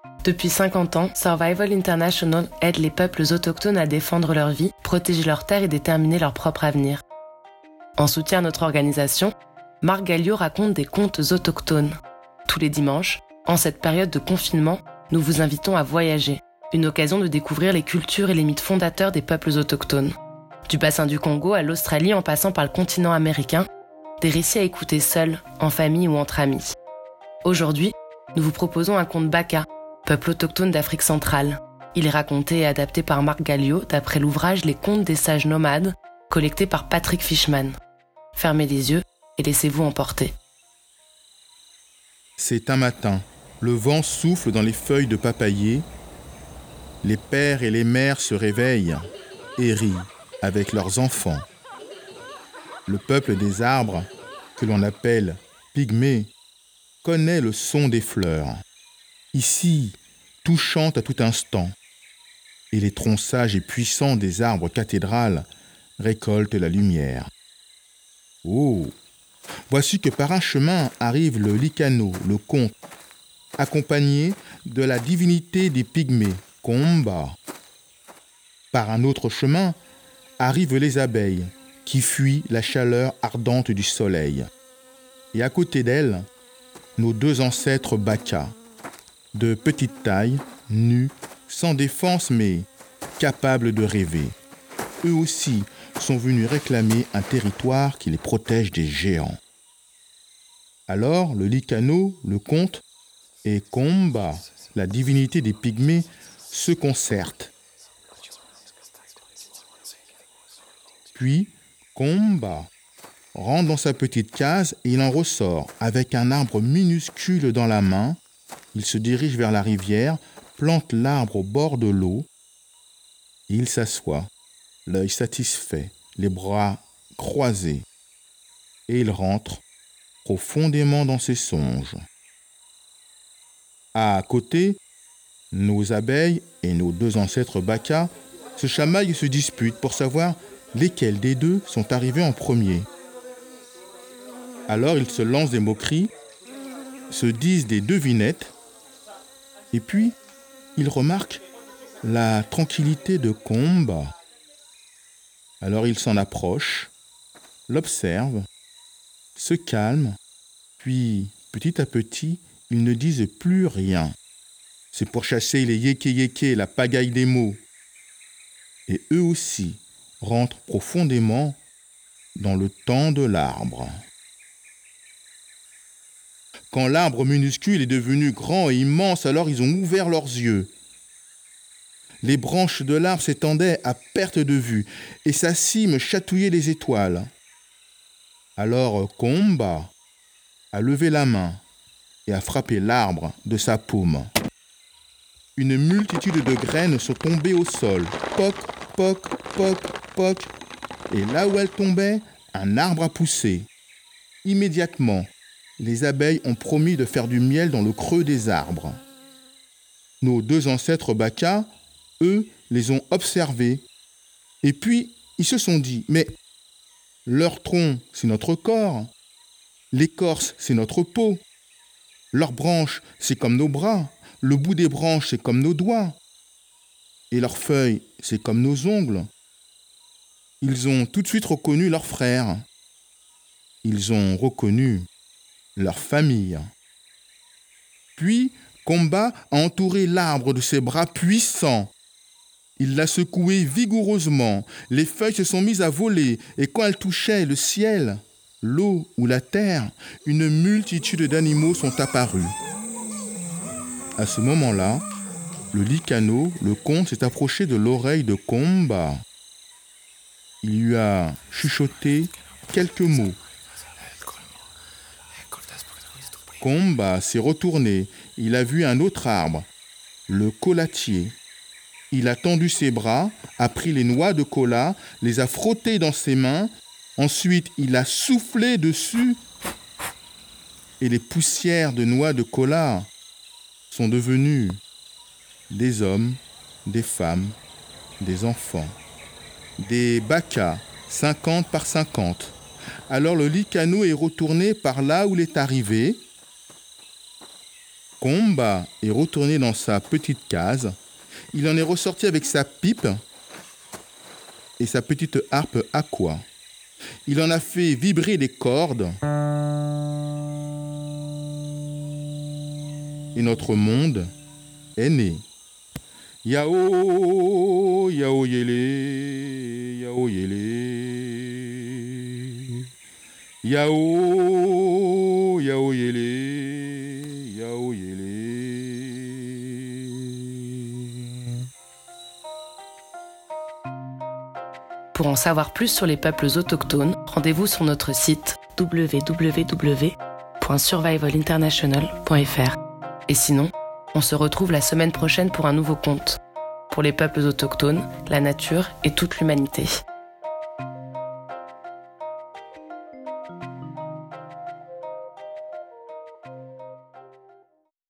Depuis 50 ans, Survival International aide les peuples autochtones à défendre leur vie, protéger leurs terres et déterminer leur propre avenir. En soutien à notre organisation, Marc Gallio raconte des contes autochtones. Tous les dimanches, en cette période de confinement, nous vous invitons à voyager, une occasion de découvrir les cultures et les mythes fondateurs des peuples autochtones. Du bassin du Congo à l'Australie en passant par le continent américain, des récits à écouter seuls, en famille ou entre amis. Aujourd'hui, nous vous proposons un conte Baka, peuple autochtone d'Afrique centrale. Il est raconté et adapté par Marc Gallio d'après l'ouvrage Les contes des sages nomades, collecté par Patrick Fishman. Fermez les yeux et laissez-vous emporter. C'est un matin. Le vent souffle dans les feuilles de papayer. Les pères et les mères se réveillent et rient avec leurs enfants. Le peuple des arbres, que l'on appelle pygmées, connaît le son des fleurs. Ici, tout chante à tout instant, et les troncs sages et puissants des arbres cathédrales récoltent la lumière. Oh! Voici que par un chemin arrive le Likano, le conte, accompagné de la divinité des pygmées, Komba. Par un autre chemin arrivent les abeilles, qui fuient la chaleur ardente du soleil. Et à côté d'elles, nos deux ancêtres Baka, de petite taille, nus, sans défense mais capables de rêver. Eux aussi sont venus réclamer un territoire qui les protège des géants. Alors le Likano, le conte, et Komba, la divinité des pygmées, se concertent. Puis Komba rentre dans sa petite case et il en ressort avec un arbre minuscule dans la main. Il se dirige vers la rivière, plante l'arbre au bord de l'eau. Il s'assoit, l'œil satisfait, les bras croisés. Et il rentre profondément dans ses songes. À côté, nos abeilles et nos deux ancêtres Baka se chamaillent et se disputent pour savoir lesquels des deux sont arrivés en premier. Alors ils se lancent des moqueries, se disent des devinettes, et puis ils remarquent la tranquillité de Komba. Alors ils s'en approchent, l'observent, se calment, puis petit à petit, ils ne disent plus rien. C'est pour chasser les yéké-yéké, la pagaille des mots. Et eux aussi rentrent profondément dans le temps de l'arbre. Quand l'arbre minuscule est devenu grand et immense, alors ils ont ouvert leurs yeux. Les branches de l'arbre s'étendaient à perte de vue et sa cime chatouillait les étoiles. Alors Komba a levé la main et a frappé l'arbre de sa paume. Une multitude de graines sont tombées au sol. Poc, poc, poc, poc. Et là où elles tombaient, un arbre a poussé. Immédiatement, les abeilles ont promis de faire du miel dans le creux des arbres. Nos deux ancêtres Baka, eux, les ont observés. Et puis, ils se sont dit, mais leur tronc, c'est notre corps. L'écorce, c'est notre peau. Leurs branches, c'est comme nos bras. Le bout des branches, c'est comme nos doigts. Et leurs feuilles, c'est comme nos ongles. Ils ont tout de suite reconnu leurs frères. Ils ont reconnu leur famille. Puis, Komba a entouré l'arbre de ses bras puissants. Il l'a secoué vigoureusement. Les feuilles se sont mises à voler et quand elles touchaient le ciel, l'eau ou la terre, une multitude d'animaux sont apparus. À ce moment-là, le Likano, le conte, s'est approché de l'oreille de Komba. Il lui a chuchoté quelques mots. Komba s'est retourné. Il a vu un autre arbre, le collatier. Il a tendu ses bras, a pris les noix de cola, les a frottées dans ses mains. Ensuite, il a soufflé dessus et les poussières de noix de cola sont devenues des hommes, des femmes, des enfants, des Baka, 50 par 50. Alors le Likano est retourné par là où il est arrivé. Komba est retourné dans sa petite case. Il en est ressorti avec sa pipe et sa petite harpe aqua. Il en a fait vibrer les cordes. Et notre monde est né. Yao, yao yele, yao yele. Yao, yao yele, yao yele. Pour en savoir plus sur les peuples autochtones, rendez-vous sur notre site www.survivalinternational.fr. Et sinon, on se retrouve la semaine prochaine pour un nouveau conte. Pour les peuples autochtones, la nature et toute l'humanité.